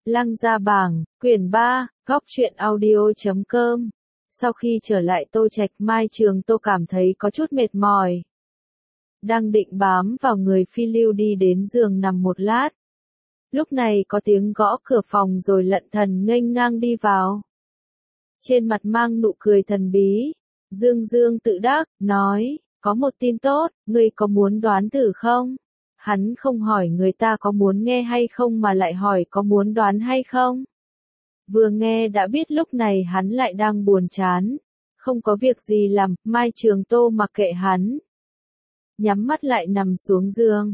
Lăng Gia Bảng, quyển 3, góc truyện audio.com. Sau khi trở lại Tô Trạch, Mai Trường Tô cảm thấy có chút mệt mỏi. Đang định bám vào người Phi Lưu đi đến giường nằm một lát. Lúc này có tiếng gõ cửa phòng rồi Lận Thần nghênh ngang đi vào. Trên mặt mang nụ cười thần bí, Dương Dương tự đắc, nói, có một tin tốt, ngươi có muốn đoán thử không? Hắn không hỏi người ta có muốn nghe hay không mà lại hỏi có muốn đoán hay không. Vừa nghe đã biết lúc này hắn lại đang buồn chán. Không có việc gì làm, Mai Trường Tô mặc kệ hắn. Nhắm mắt lại nằm xuống giường.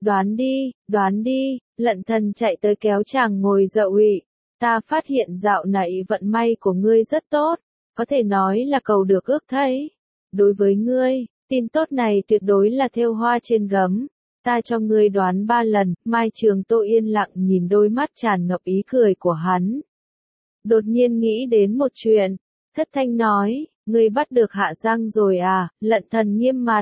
Đoán đi, Lận Thần chạy tới kéo chàng ngồi dậy. Ta phát hiện dạo này vận may của ngươi rất tốt, có thể nói là cầu được ước thấy. Đối với ngươi, tin tốt này tuyệt đối là thêu hoa trên gấm. Ta cho ngươi đoán 3 lần, Mai Trường Tô yên lặng nhìn đôi mắt tràn ngập ý cười của hắn. Đột nhiên nghĩ đến một chuyện, thất thanh nói, ngươi bắt được Hạ Giang rồi à? Lận Thần nghiêm mặt.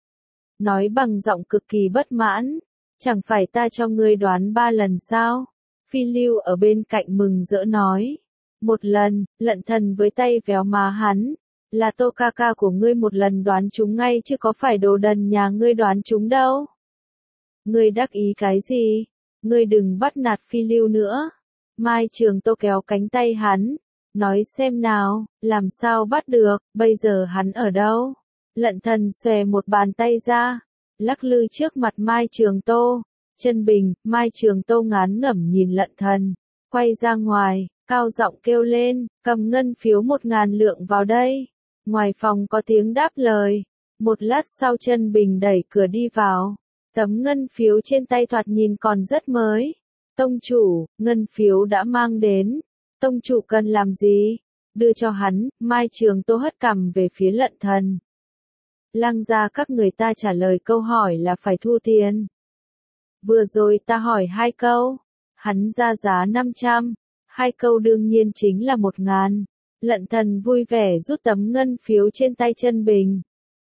Nói bằng giọng cực kỳ bất mãn, chẳng phải ta cho ngươi đoán 3 lần sao? Phi Lưu ở bên cạnh mừng rỡ nói. Một lần, Lận Thần với tay véo má hắn. Là Tô ca ca của ngươi một lần đoán chúng ngay chứ có phải đồ đần nhà ngươi đoán chúng đâu. Ngươi đắc ý cái gì? Ngươi đừng bắt nạt Phi Lưu nữa. Mai Trường Tô kéo cánh tay hắn. Nói xem nào, làm sao bắt được, bây giờ hắn ở đâu? Lận Thần xòe một bàn tay ra, lắc lư trước mặt Mai Trường Tô. Chân bình, Mai Trường Tô ngán ngẩm nhìn Lận Thần. Quay ra ngoài, cao giọng kêu lên, cầm ngân phiếu 1.000 lượng vào đây. Ngoài phòng có tiếng đáp lời. Một lát sau Chân bình đẩy cửa đi vào. Tấm ngân phiếu trên tay thoạt nhìn còn rất mới. Tông chủ, ngân phiếu đã mang đến. Tông chủ cần làm gì? Đưa cho hắn, Mai Trường Tô hất cằm về phía Lận Thần. Lăng gia các người ta trả lời câu hỏi là phải thu tiền. Vừa rồi ta hỏi 2 câu. Hắn ra giá 500. 2 câu đương nhiên chính là 1.000. Lận Thần vui vẻ rút tấm ngân phiếu trên tay Chân bình.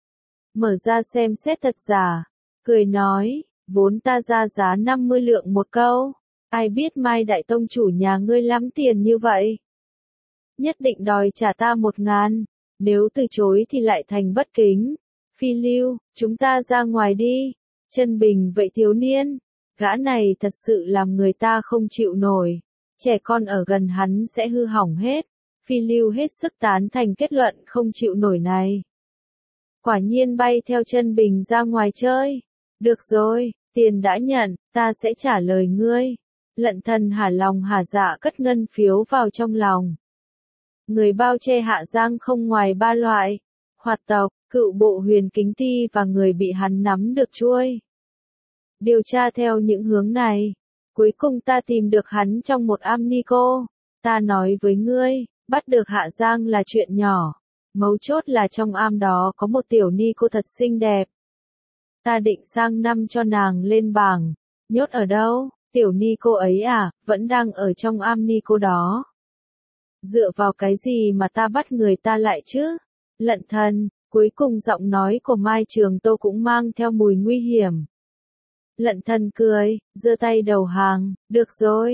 Mở ra xem xét thật giả. Cười nói, vốn ta ra giá 50 lượng một câu. Ai biết Mai đại tông chủ nhà ngươi lắm tiền như vậy. Nhất định đòi trả ta 1.000. Nếu từ chối thì lại thành bất kính. Phi Lưu, chúng ta ra ngoài đi. Chân bình vậy thiếu niên. Gã này thật sự làm người ta không chịu nổi. Trẻ con ở gần hắn sẽ hư hỏng hết. Phi Lưu hết sức tán thành kết luận không chịu nổi này. Quả nhiên bay theo Chân bình ra ngoài chơi. Được rồi, tiền đã nhận, ta sẽ trả lời ngươi. Lận Thần hả lòng hả dạ cất ngân phiếu vào trong lòng. Người bao che Hạ Giang không ngoài 3 loại. Hoạt tộc, cựu bộ Huyền Kính Ti và người bị hắn nắm được chuôi. Điều tra theo những hướng này. Cuối cùng ta tìm được hắn trong một am ni cô. Ta nói với ngươi, bắt được Hạ Giang là chuyện nhỏ. Mấu chốt là trong am đó có một tiểu ni cô thật xinh đẹp. Ta định sang năm cho nàng lên bảng. Nhốt ở đâu? Tiểu ni cô ấy à, vẫn đang ở trong am ni cô đó. Dựa vào cái gì mà ta bắt người ta lại chứ? Lận Thần, cuối cùng giọng nói của Mai Trường Tô cũng mang theo mùi nguy hiểm. Lận Thần cười, giơ tay đầu hàng, được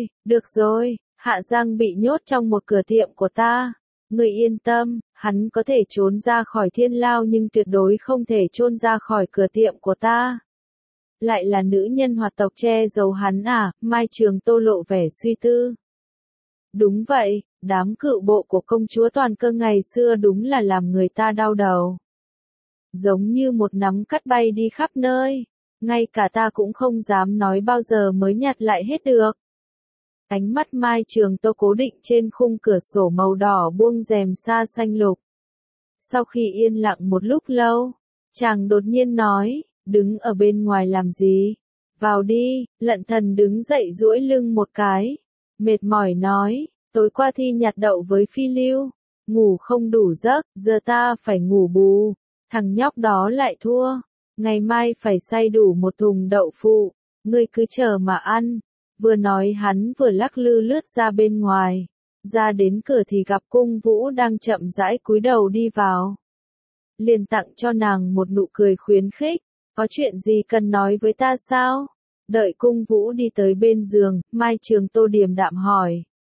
rồi, Hạ Giang bị nhốt trong một cửa tiệm của ta. Người yên tâm, hắn có thể trốn ra khỏi Thiên Lao nhưng tuyệt đối không thể trốn ra khỏi cửa tiệm của ta. Lại là nữ nhân hoạt tộc che giấu hắn à? Mai Trường Tô lộ vẻ suy tư. Đúng vậy, đám cựu bộ của công chúa Toàn Cơ ngày xưa đúng là làm người ta đau đầu. Giống như một nắm cát bay đi khắp nơi. Ngay cả ta cũng không dám nói bao giờ mới nhặt lại hết được. Ánh mắt Mai Trường Tô cố định trên khung cửa sổ màu đỏ buông rèm sa xanh lục. Sau khi yên lặng một lúc lâu, chàng đột nhiên nói, đứng ở bên ngoài làm gì? Vào đi. Lận Thần đứng dậy duỗi lưng một cái. Mệt mỏi nói, tối qua thi nhặt đậu với Phi Lưu. Ngủ không đủ giấc, giờ ta phải ngủ bù. Thằng nhóc đó lại thua. Ngày mai phải xay đủ 1 thùng đậu phụ. Ngươi cứ chờ mà ăn. Vừa nói hắn vừa lắc lư lướt ra bên ngoài. Ra đến cửa thì gặp Cung Vũ đang chậm rãi cúi đầu đi vào. Liền tặng cho nàng một nụ cười khuyến khích. Có chuyện gì cần nói với ta sao? Đợi Cung Vũ đi tới bên giường, Mai Trường Tô điềm đạm hỏi.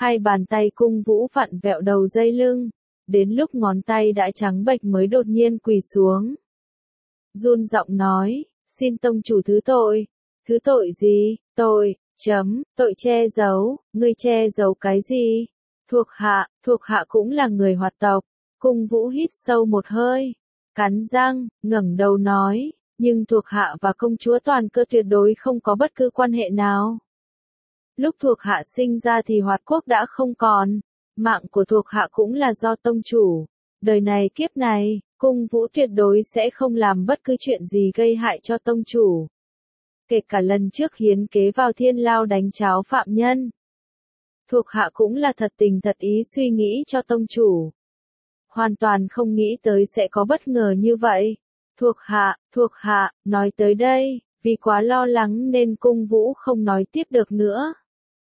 Hai bàn tay cung vũ vặn vẹo đầu dây lưng, đến lúc ngón tay đã trắng bệch mới đột nhiên quỳ xuống. Run giọng nói, xin tông chủ thứ tội. Thứ tội gì? Tội che giấu, ngươi che giấu cái gì? Thuộc hạ cũng là người Hoạt tộc. Cung vũ hít sâu một hơi, cắn răng, ngẩng đầu nói, nhưng thuộc hạ và công chúa Toàn Cơ tuyệt đối không có bất cứ quan hệ nào. Lúc thuộc hạ sinh ra thì Hoạt quốc đã không còn, mạng của thuộc hạ cũng là do tông chủ. Đời này kiếp này, cung vũ tuyệt đối sẽ không làm bất cứ chuyện gì gây hại cho tông chủ. Kể cả lần trước hiến kế vào thiên lao đánh cháo phạm nhân. Thuộc hạ cũng là thật tình thật ý suy nghĩ cho tông chủ. Hoàn toàn không nghĩ tới sẽ có bất ngờ như vậy. Thuộc hạ, nói tới đây, vì quá lo lắng nên cung vũ không nói tiếp được nữa.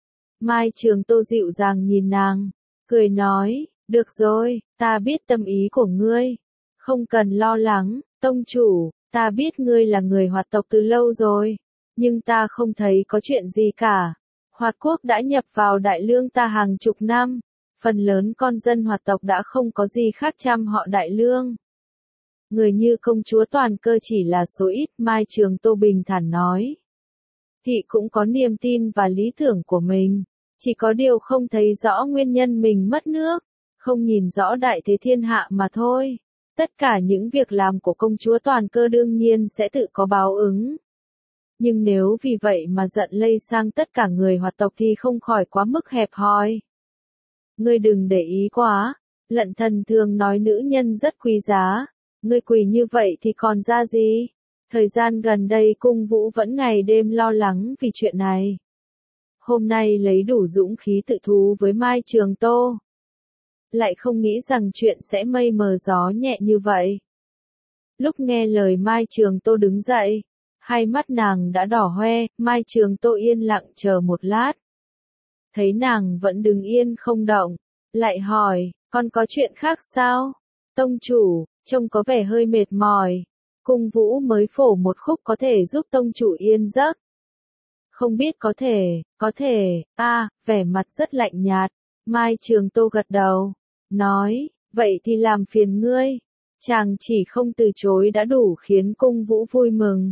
Mai Trường Tô dịu dàng nhìn nàng, cười nói, được rồi, ta biết tâm ý của ngươi. Không cần lo lắng, tông chủ, ta biết ngươi là người Hoạt tộc từ lâu rồi. Nhưng ta không thấy có chuyện gì cả. Hoạt quốc đã nhập vào Đại Lương ta hàng chục năm. Phần lớn con dân Hoạt tộc đã không có gì khác chăm họ Đại Lương. Người như công chúa Toàn Cơ chỉ là số ít, Mai Trường Tô bình thản nói. Thị cũng có niềm tin và lý tưởng của mình. Chỉ có điều không thấy rõ nguyên nhân mình mất nước. Không nhìn rõ đại thế thiên hạ mà thôi. Tất cả những việc làm của công chúa Toàn Cơ đương nhiên sẽ tự có báo ứng. Nhưng nếu vì vậy mà giận lây sang tất cả người Hoạt tộc thì không khỏi quá mức hẹp hòi. Ngươi đừng để ý quá, Lận Thần thường nói nữ nhân rất quý giá, ngươi quỳ như vậy thì còn ra gì? Thời gian gần đây cung vũ vẫn ngày đêm lo lắng vì chuyện này. Hôm nay lấy đủ dũng khí tự thú với Mai Trường Tô. Lại không nghĩ rằng chuyện sẽ mây mờ gió nhẹ như vậy. Lúc nghe lời Mai Trường Tô đứng dậy, hai mắt nàng đã đỏ hoe, Mai Trường Tô yên lặng chờ một lát. Thấy nàng vẫn đứng yên không động, lại hỏi, còn có chuyện khác sao? Tông chủ, trông có vẻ hơi mệt mỏi. Cung vũ mới phổ một khúc có thể giúp tông chủ yên giấc. Không biết có thể, vẻ mặt rất lạnh nhạt. Mai Trường Tô gật đầu, nói, vậy thì làm phiền ngươi. Chàng chỉ không từ chối đã đủ khiến cung vũ vui mừng.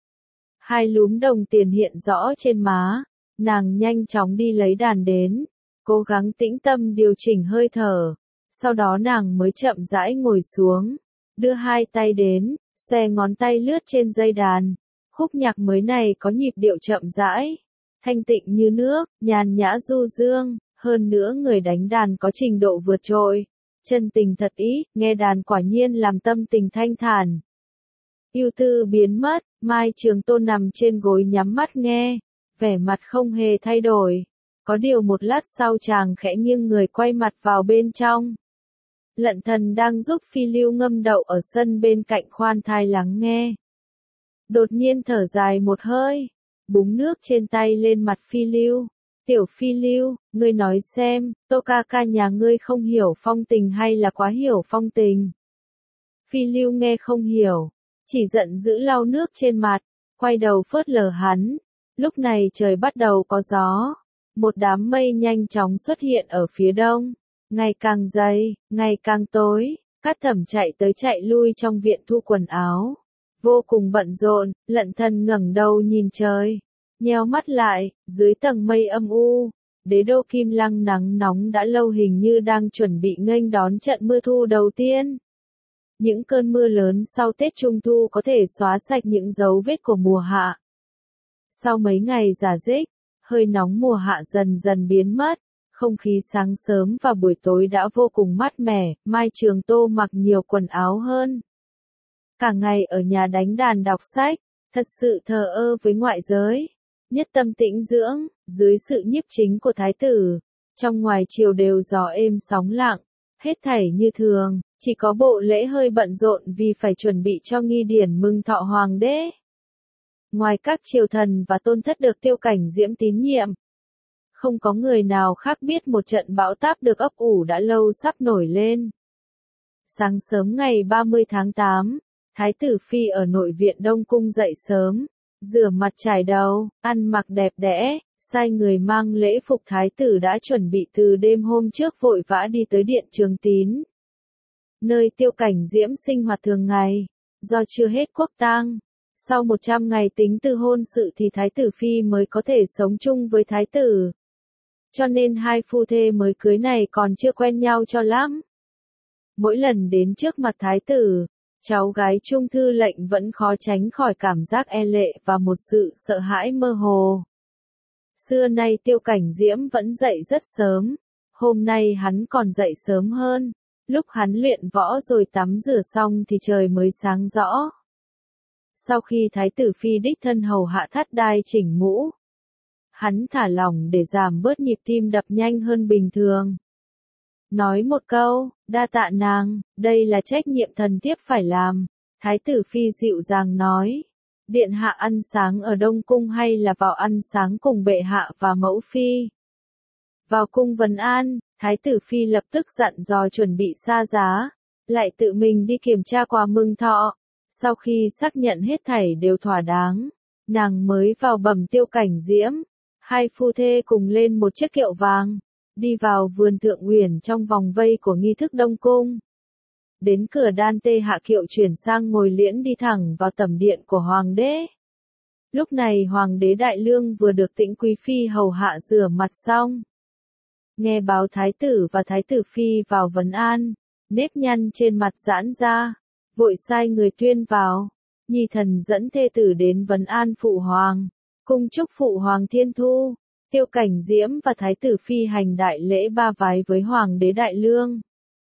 Hai lúm đồng tiền hiện rõ trên má, nàng nhanh chóng đi lấy đàn đến, cố gắng tĩnh tâm điều chỉnh hơi thở. Sau đó nàng mới chậm rãi ngồi xuống, đưa hai tay đến, xòe ngón tay lướt trên dây đàn. Khúc nhạc mới này có nhịp điệu chậm rãi, thanh tịnh như nước, nhàn nhã du dương, hơn nữa người đánh đàn có trình độ vượt trội, chân tình thật ý, nghe đàn quả nhiên làm tâm tình thanh thản. Ưu tư biến mất, Mai Trường Tô nằm trên gối nhắm mắt nghe, vẻ mặt không hề thay đổi. Có điều một lát sau chàng khẽ nghiêng người quay mặt vào bên trong. Lận Thần đang giúp Phi Lưu ngâm đậu ở sân bên cạnh khoan thai lắng nghe. Đột nhiên thở dài một hơi, búng nước trên tay lên mặt Phi Lưu. Tiểu Phi Lưu, ngươi nói xem, Tô ca ca nhà ngươi không hiểu phong tình hay là quá hiểu phong tình? Phi Lưu nghe không hiểu, chỉ giận dữ lau nước trên mặt, quay đầu phớt lờ hắn. Lúc này trời bắt đầu có gió, một đám mây nhanh chóng xuất hiện ở phía đông, ngày càng dày, ngày càng tối. Cát Thẩm chạy tới chạy lui trong viện thu quần áo, vô cùng bận rộn. Lận Thần ngẩng đầu nhìn trời, nheo mắt lại, dưới tầng mây âm u, đế đô Kim Lăng nắng nóng đã lâu hình như đang chuẩn bị nghênh đón trận mưa thu đầu tiên. Những cơn mưa lớn sau Tết Trung Thu có thể xóa sạch những dấu vết của mùa hạ. Sau mấy ngày rả rích, hơi nóng mùa hạ dần dần biến mất, không khí sáng sớm và buổi tối đã vô cùng mát mẻ. Mai Trường Tô mặc nhiều quần áo hơn. Cả ngày ở nhà đánh đàn đọc sách, thật sự thờ ơ với ngoại giới. Nhất tâm tĩnh dưỡng, dưới sự nhiếp chính của thái tử, trong ngoài triều đều gió êm sóng lặng, hết thảy như thường, chỉ có bộ lễ hơi bận rộn vì phải chuẩn bị cho nghi điển mừng thọ hoàng đế. Ngoài các triều thần và tôn thất được Tiêu Cảnh Diễm tín nhiệm, không có người nào khác biết một trận bão táp được ấp ủ đã lâu sắp nổi lên. Sáng sớm ngày 30 tháng 8, Thái tử Phi ở nội viện Đông Cung dậy sớm, rửa mặt chải đầu, ăn mặc đẹp đẽ, sai người mang lễ phục thái tử đã chuẩn bị từ đêm hôm trước vội vã đi tới điện Trường Tín, nơi Tiêu Cảnh Diễm sinh hoạt thường ngày. Do chưa hết quốc tang, sau 100 ngày tính từ hôn sự thì thái tử phi mới có thể sống chung với thái tử. Cho nên hai phu thê mới cưới này còn chưa quen nhau cho lắm. Mỗi lần đến trước mặt thái tử, cháu gái Trung thư lệnh vẫn khó tránh khỏi cảm giác e lệ và một sự sợ hãi mơ hồ. Xưa nay Tiêu Cảnh Diễm vẫn dậy rất sớm, hôm nay hắn còn dậy sớm hơn. Lúc hắn luyện võ rồi tắm rửa xong thì trời mới sáng rõ. Sau khi thái tử phi đích thân hầu hạ thắt đai chỉnh mũ, hắn thả lỏng để giảm bớt nhịp tim đập nhanh hơn bình thường. Nói một câu, đa tạ nàng, đây là trách nhiệm thần thiếp phải làm. Thái tử phi dịu dàng nói, điện hạ ăn sáng ở Đông Cung hay là vào ăn sáng cùng bệ hạ và mẫu phi? Vào cung vấn an, thái tử phi lập tức dặn dò chuẩn bị xa giá, lại tự mình đi kiểm tra quà mừng thọ. Sau khi xác nhận hết thảy đều thỏa đáng, nàng mới vào bẩm Tiêu Cảnh Diễm. Hai phu thê cùng lên một chiếc kiệu vàng, đi vào vườn Thượng Uyển trong vòng vây của nghi thức Đông Cung. Đến cửa đan tê hạ kiệu chuyển sang ngồi liễn đi thẳng vào tẩm điện của hoàng đế. Lúc này hoàng đế Đại Lương vừa được Tĩnh quý phi hầu hạ rửa mặt xong. Nghe báo thái tử và thái tử phi vào vấn an, nếp nhăn trên mặt giãn ra, vội sai người tuyên vào. Nhi thần dẫn thê tử đến vấn an phụ hoàng, cung chúc phụ hoàng thiên thu. Tiêu Cảnh Diễm và thái tử phi hành đại lễ ba vái với hoàng đế Đại Lương.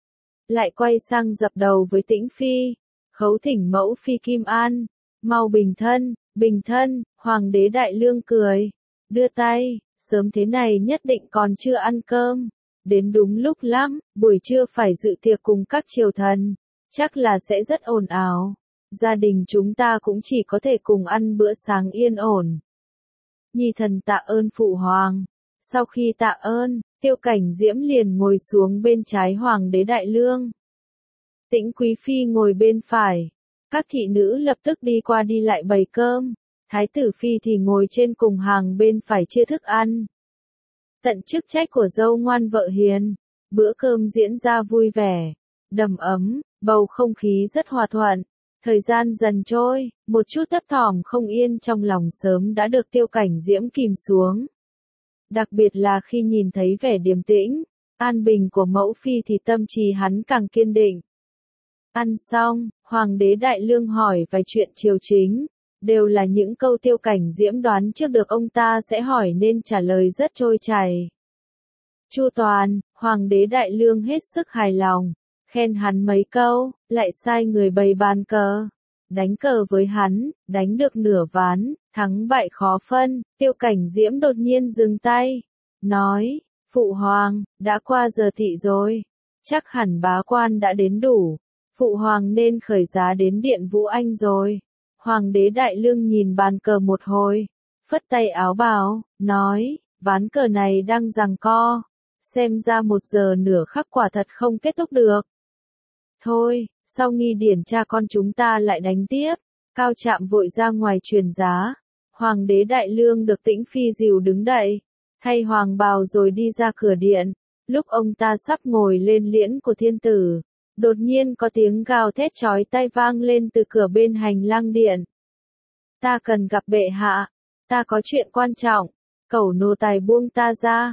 Lại quay sang dập đầu với Tĩnh phi, khấu thỉnh mẫu phi Kim An, mau bình thân. Hoàng đế Đại Lương cười, đưa tay, sớm thế này nhất định còn chưa ăn cơm. Đến đúng lúc lắm, buổi trưa phải dự tiệc cùng các triều thần, chắc là sẽ rất ồn ào. Gia đình chúng ta cũng chỉ có thể cùng ăn bữa sáng yên ổn. Nhi thần tạ ơn phụ hoàng. Sau khi tạ ơn, Tiêu Cảnh Diễm liền ngồi xuống bên trái hoàng đế Đại Lương. Tĩnh quý phi ngồi bên phải. Các thị nữ lập tức đi qua đi lại bày cơm. Thái tử phi thì ngồi trên cùng hàng bên phải chia thức ăn. Tận chức trách của dâu ngoan vợ hiền. Bữa cơm diễn ra vui vẻ, đầm ấm, bầu không khí rất hòa thuận. Thời gian dần trôi, một chút thấp thỏm không yên trong lòng sớm đã được Tiêu Cảnh Diễm kìm xuống. Đặc biệt là khi nhìn thấy vẻ điềm tĩnh, an bình của mẫu phi thì tâm trí hắn càng kiên định. Ăn xong, hoàng đế Đại Lương hỏi vài chuyện triều chính, đều là những câu Tiêu Cảnh Diễm đoán trước được ông ta sẽ hỏi nên trả lời rất trôi chảy. Chu toàn, hoàng đế Đại Lương hết sức hài lòng, khen hắn mấy câu, lại sai người bày bàn cờ. Đánh cờ với hắn, đánh được nửa ván, thắng bại khó phân. Tiêu Cảnh Diễm đột nhiên dừng tay, nói, phụ hoàng, đã qua giờ thị rồi, chắc hẳn bá quan đã đến đủ, phụ hoàng nên khởi giá đến điện Vũ Anh rồi. Hoàng đế Đại Lương nhìn bàn cờ một hồi, phất tay áo bảo, nói, ván cờ này đang giằng co, xem ra 1 giờ nửa khắc quả thật không kết thúc được. Thôi, sau nghi điển cha con chúng ta lại đánh tiếp. Cao Trạm vội ra ngoài truyền giá. Hoàng đế Đại Lương được Tĩnh phi dìu đứng dậy, thay hoàng bào rồi đi ra cửa điện. Lúc ông ta sắp ngồi lên liễn của thiên tử, đột nhiên có tiếng gào thét chói tai vang lên từ cửa bên hành lang điện. Ta cần gặp bệ hạ, ta có chuyện quan trọng, cẩu nô tài buông ta ra.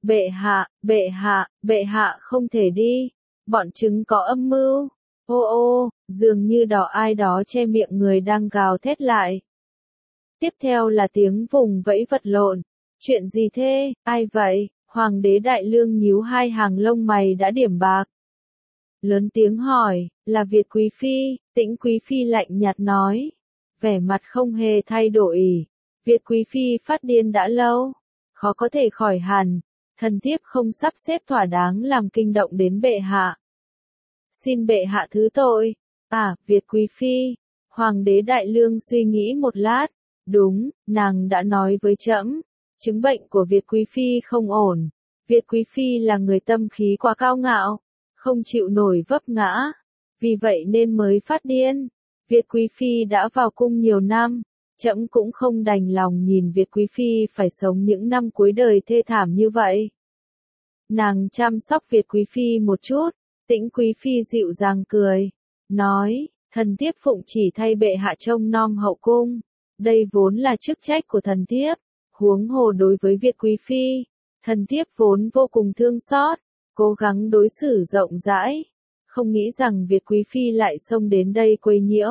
Bệ hạ không thể đi, bọn chúng có âm mưu. Ô, dường như ai đó che miệng người đang gào thét lại. Tiếp theo là tiếng vùng vẫy vật lộn. Chuyện gì thế, ai vậy? Hoàng đế Đại Lương nhíu hai hàng lông mày đã điểm bạc. Lớn tiếng hỏi, là Việt quý phi. Tĩnh quý phi lạnh nhạt nói, vẻ mặt không hề thay đổi. Việt quý phi phát điên đã lâu, khó có thể khỏi hẳn. Thần thiếp không sắp xếp thỏa đáng làm kinh động đến bệ hạ. Xin bệ hạ thứ tội. Việt quý phi. Hoàng đế Đại Lương suy nghĩ một lát. Đúng, nàng đã nói với trẫm, chứng bệnh của Việt quý phi không ổn. Việt quý phi là người tâm khí quá cao ngạo, không chịu nổi vấp ngã, vì vậy nên mới phát điên. Việt quý phi đã vào cung nhiều năm, Trẫm cũng không đành lòng nhìn Việt Quý Phi phải sống những năm cuối đời thê thảm như vậy. Nàng chăm sóc Việt Quý Phi một chút, Tĩnh Quý Phi dịu dàng cười, nói, thần thiếp phụng chỉ thay bệ hạ trông nom hậu cung. Đây vốn là chức trách của thần thiếp, huống hồ đối với Việt Quý Phi, thần thiếp vốn vô cùng thương xót, cố gắng đối xử rộng rãi, không nghĩ rằng Việt Quý Phi lại xông đến đây quấy nhiễu.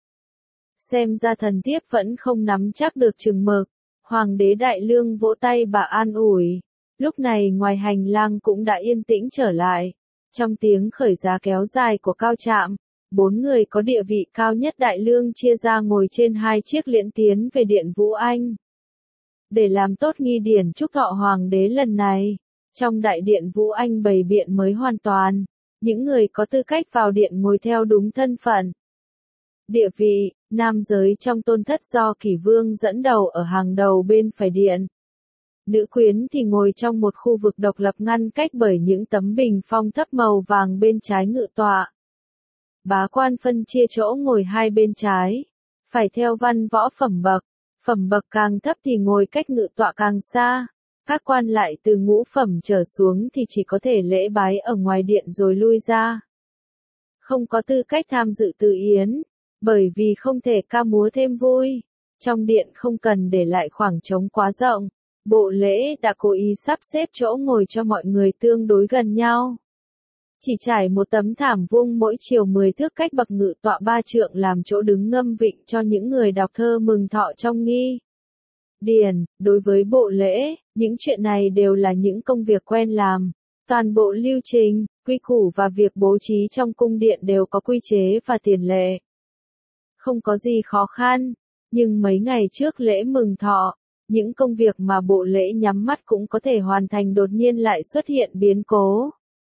Xem ra thần thiếp vẫn không nắm chắc được chừng mực. Hoàng đế Đại Lương vỗ tay bà an ủi. Lúc này ngoài hành lang cũng đã yên tĩnh trở lại. Trong tiếng khởi giá kéo dài của cao trạm, 4 người có địa vị cao nhất Đại Lương chia ra ngồi trên 2 chiếc liễn tiến về điện Vũ Anh. Để làm tốt nghi điển chúc thọ hoàng đế lần này, trong đại điện Vũ Anh bày biện mới hoàn toàn. Những người có tư cách vào điện ngồi theo đúng thân phận. Địa vị, nam giới trong tôn thất do Kỷ Vương dẫn đầu ở hàng đầu bên phải điện. Nữ quyến thì ngồi trong một khu vực độc lập ngăn cách bởi những tấm bình phong thấp màu vàng bên trái ngự tọa. Bá quan phân chia chỗ ngồi hai bên trái, phải theo văn võ phẩm bậc càng thấp thì ngồi cách ngự tọa càng xa. Các quan lại từ ngũ phẩm trở xuống thì chỉ có thể lễ bái ở ngoài điện rồi lui ra. Không có tư cách tham dự từ yến, bởi vì không thể ca múa thêm vui. Trong điện không cần để lại khoảng trống quá rộng, bộ lễ đã cố ý sắp xếp chỗ ngồi cho mọi người tương đối gần nhau. Chỉ trải một tấm thảm vuông mỗi chiều 10 thước cách bậc ngự tọa 3 trượng làm chỗ đứng ngâm vịnh cho những người đọc thơ mừng thọ trong nghi điển. Đối với bộ lễ, những chuyện này đều là những công việc quen làm. Toàn bộ lưu trình, quy củ và việc bố trí trong cung điện đều có quy chế và tiền lệ. Không có gì khó khăn, nhưng mấy ngày trước lễ mừng thọ, những công việc mà bộ lễ nhắm mắt cũng có thể hoàn thành đột nhiên lại xuất hiện biến cố.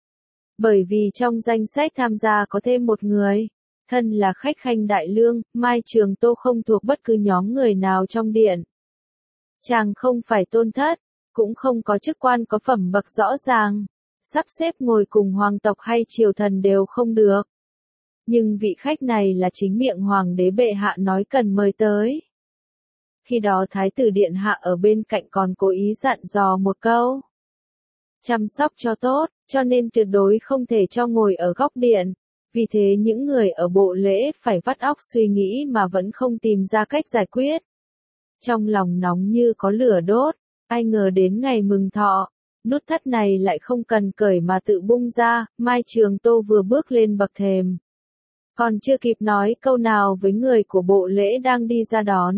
Bởi vì trong danh sách tham gia có thêm một người, thân là khách khanh Đại Lương, Mai Trường Tô không thuộc bất cứ nhóm người nào trong điện. Chàng không phải tôn thất, cũng không có chức quan có phẩm bậc rõ ràng, sắp xếp ngồi cùng hoàng tộc hay triều thần đều không được. Nhưng vị khách này là chính miệng hoàng đế bệ hạ nói cần mời tới. Khi đó thái tử điện hạ ở bên cạnh còn cố ý dặn dò một câu. Chăm sóc cho tốt, cho nên tuyệt đối không thể cho ngồi ở góc điện. Vì thế những người ở bộ lễ phải vắt óc suy nghĩ mà vẫn không tìm ra cách giải quyết. Trong lòng nóng như có lửa đốt, ai ngờ đến ngày mừng thọ, nút thắt này lại không cần cởi mà tự bung ra. Mai Trường Tô vừa bước lên bậc thềm, còn chưa kịp nói câu nào với người của bộ lễ đang đi ra đón.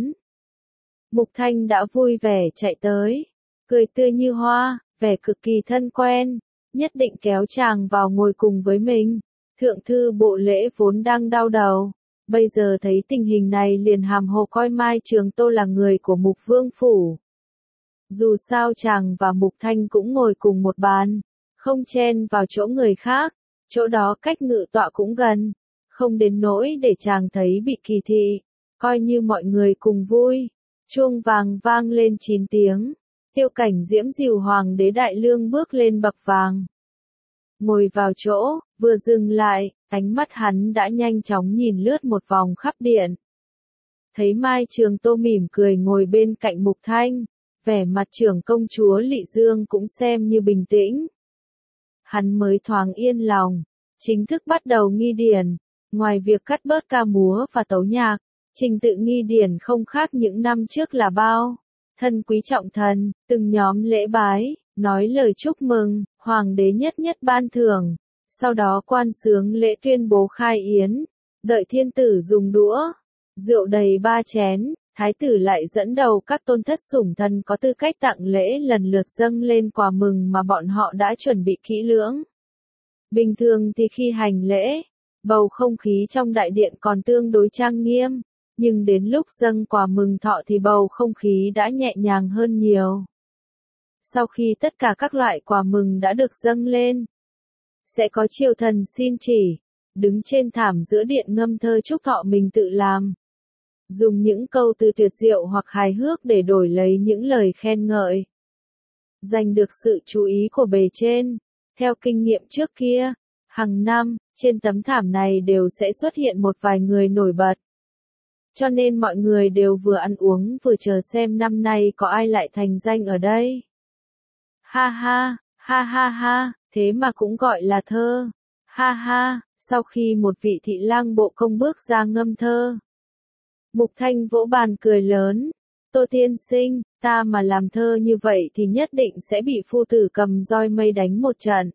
Mục Thanh đã vui vẻ chạy tới, cười tươi như hoa, vẻ cực kỳ thân quen, nhất định kéo chàng vào ngồi cùng với mình. Thượng thư bộ lễ vốn đang đau đầu, bây giờ thấy tình hình này liền hàm hồ coi Mai Trường Tô là người của Mục Vương phủ. Dù sao chàng và Mục Thanh cũng ngồi cùng một bàn, không chen vào chỗ người khác, chỗ đó cách ngự tọa cũng gần, không đến nỗi để chàng thấy bị kỳ thị, coi như mọi người cùng vui. Chuông vàng vang lên 9 tiếng, Tiêu Cảnh diễm dìu hoàng đế Đại Lương bước lên bậc vàng. Ngồi vào chỗ, vừa dừng lại, ánh mắt hắn đã nhanh chóng nhìn lướt một vòng khắp điện. Thấy Mai Trường Tô mỉm cười ngồi bên cạnh Mục Thanh, vẻ mặt trưởng công chúa Lị Dương cũng xem như bình tĩnh. Hắn mới thoáng yên lòng, chính thức bắt đầu nghi điển. Ngoài việc cắt bớt ca múa và tấu nhạc, trình tự nghi điển không khác những năm trước là bao. Thân quý trọng thần, từng nhóm lễ bái, nói lời chúc mừng, hoàng đế nhất nhất ban thưởng. Sau đó quan xướng lễ tuyên bố khai yến, đợi thiên tử dùng đũa, rượu đầy 3 chén, thái tử lại dẫn đầu các tôn thất sủng thần có tư cách tặng lễ lần lượt dâng lên quà mừng mà bọn họ đã chuẩn bị kỹ lưỡng. Bình thường thì khi hành lễ, bầu không khí trong đại điện còn tương đối trang nghiêm, nhưng đến lúc dâng quà mừng thọ thì bầu không khí đã nhẹ nhàng hơn nhiều. Sau khi tất cả các loại quà mừng đã được dâng lên, sẽ có triều thần xin chỉ, đứng trên thảm giữa điện ngâm thơ chúc thọ mình tự làm. Dùng những câu từ tuyệt diệu hoặc hài hước để đổi lấy những lời khen ngợi. Giành được sự chú ý của bề trên. Theo kinh nghiệm trước kia, hàng năm, trên tấm thảm này đều sẽ xuất hiện một vài người nổi bật. cho nên mọi người đều vừa ăn uống vừa chờ xem năm nay có ai lại thành danh ở đây. Ha ha, ha ha ha, thế mà cũng gọi là thơ. Ha ha, sau khi một vị thị lang bộ công bước ra ngâm thơ. Mục Thanh vỗ bàn cười lớn. Tô tiên sinh, ta mà làm thơ như vậy thì nhất định sẽ bị phu tử cầm roi mây đánh một trận.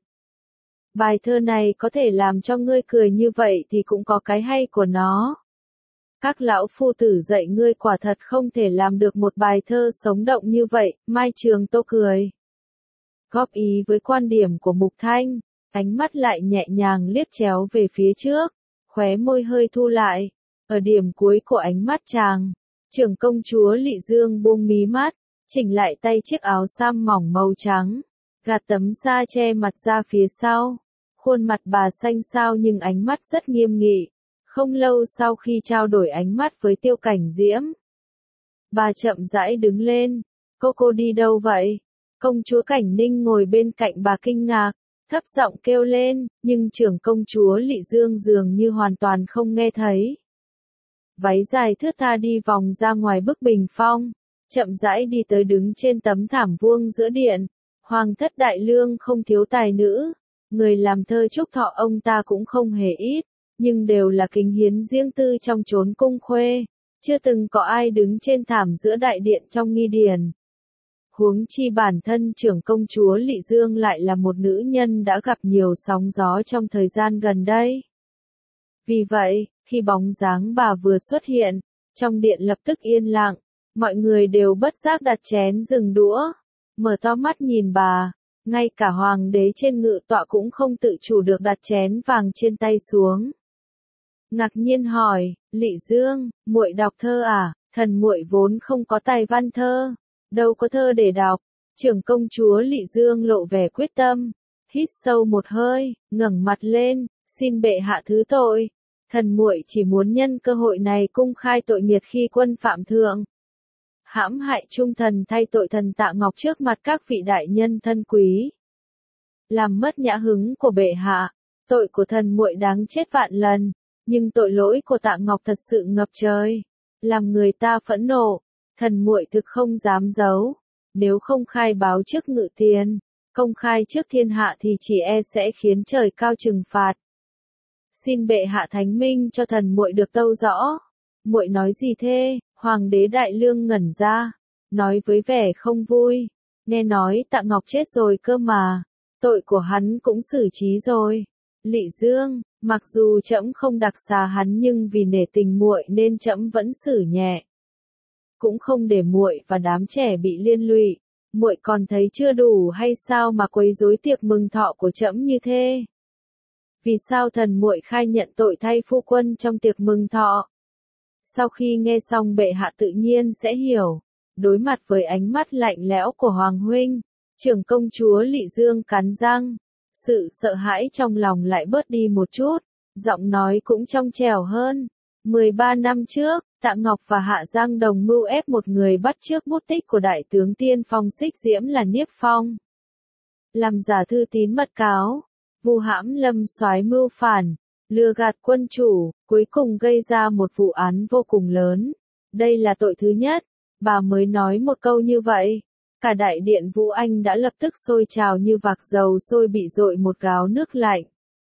Bài thơ này có thể làm cho ngươi cười như vậy thì cũng có cái hay của nó. Các lão phu tử dạy ngươi quả thật không thể làm được một bài thơ sống động như vậy, Mai Trường Tô cười. Góp ý với quan điểm của Mục Thanh, ánh mắt lại nhẹ nhàng liếc chéo về phía trước, khóe môi hơi thu lại. Ở điểm cuối của ánh mắt chàng, trưởng công chúa Lị Dương buông mí mắt, chỉnh lại tay chiếc áo sam mỏng màu trắng, gạt tấm sa che mặt ra phía sau. Khuôn mặt bà xanh xao nhưng ánh mắt rất nghiêm nghị. Không lâu sau khi trao đổi ánh mắt với Tiêu Cảnh Diễm, bà chậm rãi đứng lên. Cô đi đâu vậy? Công chúa Cảnh Ninh ngồi bên cạnh bà kinh ngạc, thấp giọng kêu lên, nhưng trưởng công chúa Lị Dương dường như hoàn toàn không nghe thấy. Váy dài thướt tha đi vòng ra ngoài bức bình phong, chậm rãi đi tới đứng trên tấm thảm vuông giữa điện. Hoàng thất đại lương không thiếu tài nữ, người làm thơ chúc thọ ông ta cũng không hề ít, nhưng đều là kính hiến riêng tư trong chốn cung khuê, chưa từng có ai đứng trên thảm giữa đại điện trong nghi điền. Huống chi bản thân trưởng công chúa Lị Dương lại là một nữ nhân đã gặp nhiều sóng gió trong thời gian gần đây. Vì vậy, khi bóng dáng bà vừa xuất hiện, trong điện lập tức yên lặng, mọi người đều bất giác đặt chén dừng đũa, mở to mắt nhìn bà, ngay cả hoàng đế trên ngự tọa cũng không tự chủ được đặt chén vàng trên tay xuống. Ngạc nhiên hỏi, Lị Dương, muội đọc thơ à? Thần muội vốn không có tài văn thơ, đâu có thơ để đọc. Trưởng công chúa Lị Dương lộ vẻ quyết tâm, hít sâu một hơi, ngẩng mặt lên, xin bệ hạ thứ tội. Thần muội chỉ muốn nhân cơ hội này cung khai tội nghiệt khi quân phạm thượng. Hãm hại trung thần thay tội thần Tạ Ngọc trước mặt các vị đại nhân thân quý. Làm mất nhã hứng của bệ hạ, tội của thần muội đáng chết vạn lần, nhưng tội lỗi của Tạ Ngọc thật sự ngập trời, làm người ta phẫn nộ, thần muội thực không dám giấu, nếu không khai báo trước ngự tiền, công khai trước thiên hạ thì chỉ e sẽ khiến trời cao trừng phạt. Xin bệ hạ thánh minh cho thần muội được tâu rõ. Muội nói gì thế? Hoàng đế đại lương ngẩn ra, nói với vẻ không vui, nghe nói Tạ Ngọc chết rồi cơ mà, tội của hắn cũng xử trí rồi. Lị Dương, mặc dù trẫm không đặc xá hắn nhưng vì nể tình muội nên trẫm vẫn xử nhẹ, cũng không để muội và đám trẻ bị liên lụy. Muội còn thấy chưa đủ hay sao mà quấy rối tiệc mừng thọ của trẫm như thế? Vì sao thần muội khai nhận tội thay phu quân trong tiệc mừng thọ? Sau khi nghe xong bệ hạ tự nhiên sẽ hiểu. Đối mặt với ánh mắt lạnh lẽo của Hoàng huynh, trưởng công chúa Lị Dương cắn răng, sự sợ hãi trong lòng lại bớt đi một chút, giọng nói cũng trong trẻo hơn. 13 năm trước, Tạ Ngọc và Hạ Giang đồng mưu ép một người bắt chước bút tích của đại tướng tiên phong Xích Diễm là Niếp Phong, làm giả thư tín mật cáo, vu hãm Lâm Soái mưu phản, lừa gạt quân chủ, cuối cùng gây ra một vụ án vô cùng lớn. Đây là tội thứ nhất. Bà mới nói một câu như vậy, cả đại điện Vũ Anh đã lập tức sôi trào như vạc dầu sôi bị dội một gáo nước lạnh.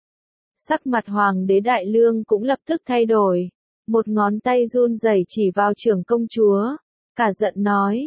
Sắc mặt hoàng đế đại lương cũng lập tức thay đổi, một ngón tay run rẩy chỉ vào trưởng công chúa, cả giận nói,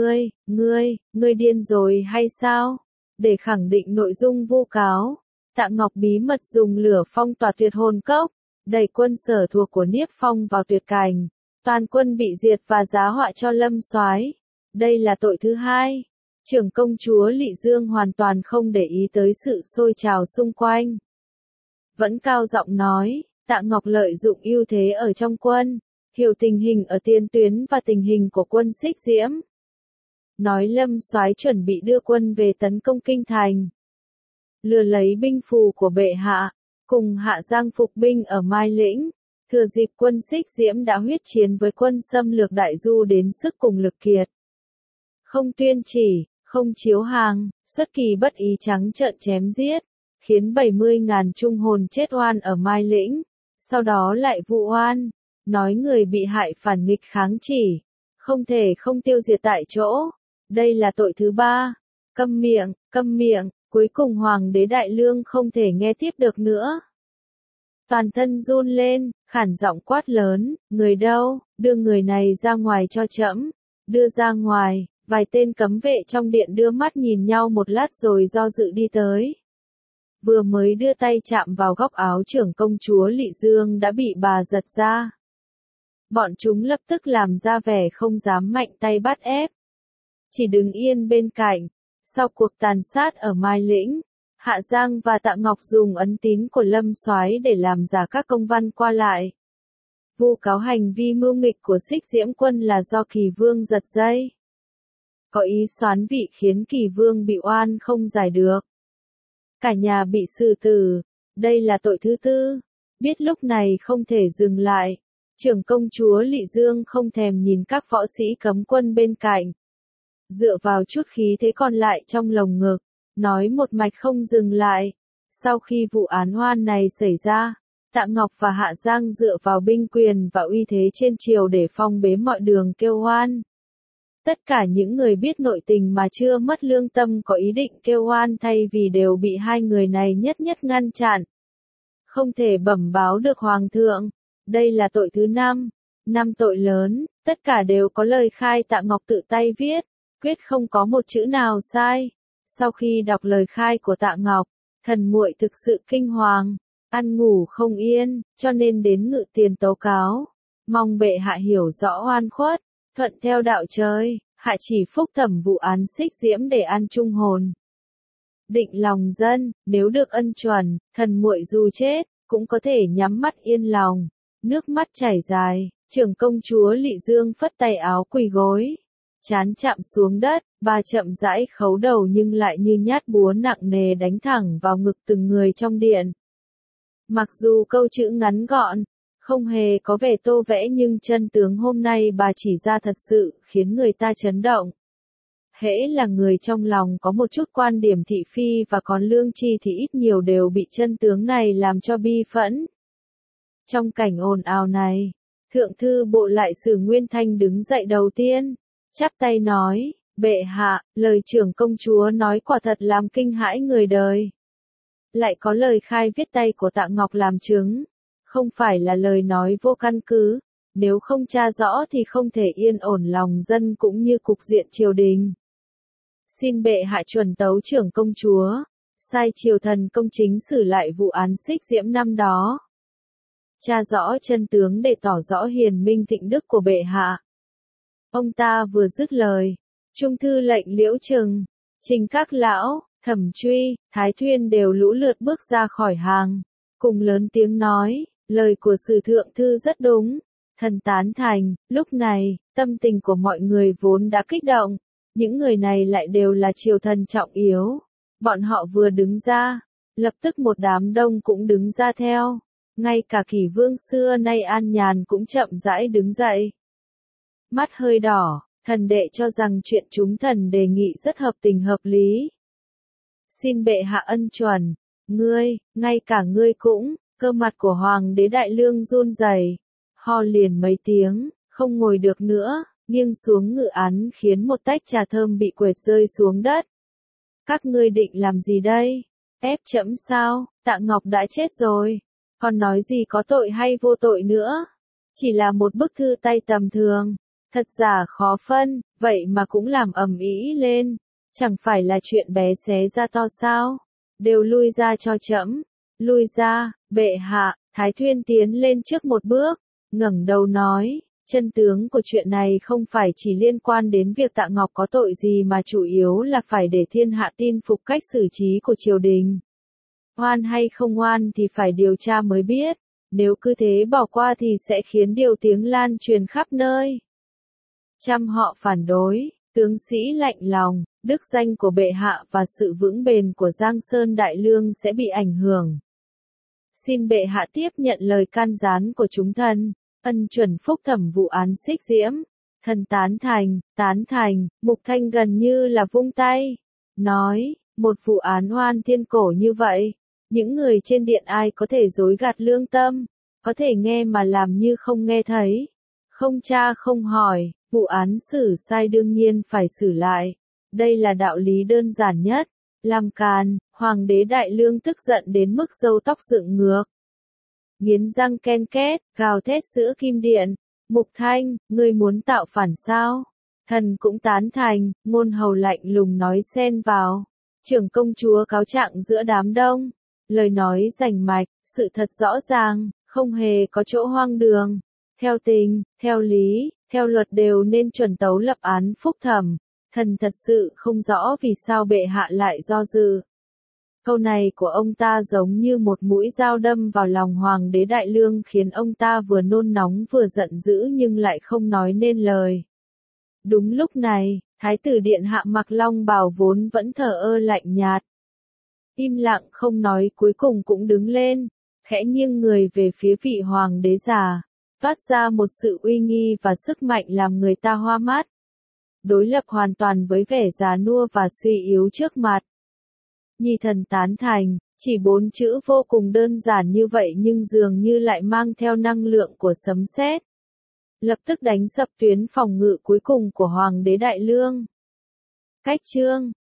ngươi điên rồi hay sao? Để khẳng định nội dung vu cáo, Tạ Ngọc bí mật dùng lửa phong tỏa Tuyệt Hồn Cốc, đẩy quân sở thuộc của Niếp Phong vào tuyệt cảnh, toàn quân bị diệt và giá họa cho Lâm Soái. Đây là tội thứ hai. Trưởng công chúa Lị Dương hoàn toàn không để ý tới sự sôi trào xung quanh, vẫn cao giọng nói, Tạ Ngọc lợi dụng ưu thế ở trong quân, hiểu tình hình ở tiền tuyến và tình hình của quân Xích Diễm, nói Lâm Soái chuẩn bị đưa quân về tấn công kinh thành, lừa lấy binh phù của bệ hạ, cùng Hạ Giang phục binh ở Mai Lĩnh, thừa dịp quân Xích Diễm đã huyết chiến với quân xâm lược Đại Du đến sức cùng lực kiệt. Không tuyên chỉ, không chiếu hàng, xuất kỳ bất ý trắng trợn chém giết, khiến 70.000 trung hồn chết oan ở Mai Lĩnh, sau đó lại vụ oan, nói người bị hại phản nghịch kháng chỉ, không thể không tiêu diệt tại chỗ. Đây là tội thứ 3. Câm miệng, cuối cùng Hoàng đế Đại Lương không thể nghe tiếp được nữa. Toàn thân run lên, khản giọng quát lớn, người đâu, đưa người này ra ngoài cho trẫm. Đưa ra ngoài, vài tên cấm vệ trong điện đưa mắt nhìn nhau một lát rồi do dự đi tới. Vừa mới đưa tay chạm vào góc áo trưởng công chúa Lỵ Dương đã bị bà giật ra. Bọn chúng lập tức làm ra vẻ không dám mạnh tay bắt ép. Chỉ đứng yên bên cạnh. Sau cuộc tàn sát ở Mai Lĩnh, Hạ Giang và Tạ Ngọc dùng ấn tín của Lâm Soái để làm giả các công văn qua lại. Vu cáo hành vi mưu nghịch của Xích Diễm Quân là do Kỳ Vương giật dây. Có ý soán vị khiến Kỳ Vương bị oan không giải được. Cả nhà bị xử tử. Đây là tội thứ 4. Biết lúc này không thể dừng lại. Trưởng công chúa Lỵ Dương không thèm nhìn các võ sĩ cấm quân bên cạnh. Dựa vào chút khí thế còn lại trong lồng ngực, nói một mạch không dừng lại. Sau khi vụ án oan này xảy ra, Tạ Ngọc và Hạ Giang dựa vào binh quyền và uy thế trên triều để phong bế mọi đường kêu oan. Tất cả những người biết nội tình mà chưa mất lương tâm có ý định kêu oan thay vì đều bị hai người này nhất nhất ngăn chặn. Không thể bẩm báo được Hoàng thượng. Đây là tội thứ 5. 5 tội lớn, tất cả đều có lời khai Tạ Ngọc tự tay viết, quyết không có một chữ nào sai. Sau khi đọc lời khai của Tạ Ngọc, thần muội thực sự kinh hoàng, ăn ngủ không yên, cho nên đến ngự tiền tố cáo. Mong bệ hạ hiểu rõ oan khuất, thuận theo đạo trời, hạ chỉ phúc thẩm vụ án Xích Diễm để an trung hồn. Định lòng dân, nếu được ân chuẩn, thần muội dù chết, cũng có thể nhắm mắt yên lòng. Nước mắt chảy dài, trưởng công chúa Lỵ Dương phất tay áo quỳ gối. Chán chạm xuống đất, bà chậm rãi khấu đầu nhưng lại như nhát búa nặng nề đánh thẳng vào ngực từng người trong điện. Mặc dù câu chữ ngắn gọn, không hề có vẻ tô vẽ nhưng chân tướng hôm nay bà chỉ ra thật sự khiến người ta chấn động. Hễ là người trong lòng có một chút quan điểm thị phi và còn lương tri thì ít nhiều đều bị chân tướng này làm cho bi phẫn. Trong cảnh ồn ào này, Thượng thư bộ lại sử Nguyên Thanh đứng dậy đầu tiên, chắp tay nói, bệ hạ, lời trưởng công chúa nói quả thật làm kinh hãi người đời. Lại có lời khai viết tay của Tạ Ngọc làm chứng, không phải là lời nói vô căn cứ, nếu không tra rõ thì không thể yên ổn lòng dân cũng như cục diện triều đình. Xin bệ hạ chuẩn tấu trưởng công chúa, sai triều thần công chính xử lại vụ án Xích Diễm năm đó. Tra rõ chân tướng để tỏ rõ hiền minh thịnh đức của bệ hạ. Ông ta vừa dứt lời, trung thư lệnh Liễu Trừng, Trình Các Lão, Thẩm Truy, Thái Thuyên đều lũ lượt bước ra khỏi hàng, cùng lớn tiếng nói, lời của sử thượng thư rất đúng, thần tán thành. Lúc này, tâm tình của mọi người vốn đã kích động, những người này lại đều là triều thần trọng yếu. Bọn họ vừa đứng ra, lập tức một đám đông cũng đứng ra theo, ngay cả Kỷ Vương xưa nay an nhàn cũng chậm rãi đứng dậy. Mắt hơi đỏ, thần đệ cho rằng chuyện chúng thần đề nghị rất hợp tình hợp lý. Xin bệ hạ ân chuẩn, ngươi, ngay cả ngươi cũng, cơ mặt của Hoàng đế Đại Lương run rẩy, ho liền mấy tiếng, không ngồi được nữa, nghiêng xuống ngự án khiến một tách trà thơm bị quệt rơi xuống đất. Các ngươi định làm gì đây? Ép trẫm sao? Tạ Ngọc đã chết rồi, còn nói gì có tội hay vô tội nữa? Chỉ là một bức thư tay tầm thường, thật giả khó phân, vậy mà cũng làm ầm ĩ lên, chẳng phải là chuyện bé xé ra to sao? Đều lui ra cho trẫm, lui ra. Bệ hạ. Thái Thuyên tiến lên trước một bước, ngẩng đầu nói, chân tướng của chuyện này không phải chỉ liên quan đến việc Tạ Ngọc có tội gì mà chủ yếu là phải để thiên hạ tin phục cách xử trí của triều đình. Oan hay không oan thì phải điều tra mới biết, nếu cứ thế bỏ qua thì sẽ khiến điều tiếng lan truyền khắp nơi. Trăm họ phản đối, tướng sĩ lạnh lòng, đức danh của bệ hạ và sự vững bền của Giang Sơn Đại Lương sẽ bị ảnh hưởng. Xin bệ hạ tiếp nhận lời can gián của chúng thần, ân chuẩn phúc thẩm vụ án Xích Diễm. Thần tán thành. Mục Thanh gần như là vung tay, nói, một vụ án oan thiên cổ như vậy, những người trên điện ai có thể dối gạt lương tâm, có thể nghe mà làm như không nghe thấy. Không tra không hỏi, vụ án xử sai đương nhiên phải xử lại. Đây là đạo lý đơn giản nhất. Làm càn, Hoàng đế Đại Lương tức giận đến mức râu tóc dựng ngược. Nghiến răng ken két, gào thét giữa kim điện. Mục Thanh, ngươi muốn tạo phản sao? Thần cũng tán thành, ngôn hầu lạnh lùng nói xen vào. Trưởng công chúa cáo trạng giữa đám đông. Lời nói rành mạch, sự thật rõ ràng, không hề có chỗ hoang đường. Theo tình, theo lý, theo luật đều nên chuẩn tấu lập án phúc thẩm. Thần thật sự không rõ vì sao bệ hạ lại do dự. Câu này của ông ta giống như một mũi dao đâm vào lòng Hoàng đế Đại Lương khiến ông ta vừa nôn nóng vừa giận dữ nhưng lại không nói nên lời. Đúng lúc này, Thái tử Điện Hạ mặc long bào vốn vẫn thờ ơ lạnh nhạt. Im lặng không nói cuối cùng cũng đứng lên, khẽ nghiêng người về phía vị Hoàng đế già, toát ra một sự uy nghi và sức mạnh làm người ta hoa mắt. Đối lập hoàn toàn với vẻ già nua và suy yếu trước mặt. Nhi thần tán thành, chỉ 4 chữ vô cùng đơn giản như vậy nhưng dường như lại mang theo năng lượng của sấm sét. Lập tức đánh sập tuyến phòng ngự cuối cùng của Hoàng đế Đại Lương. Cách chương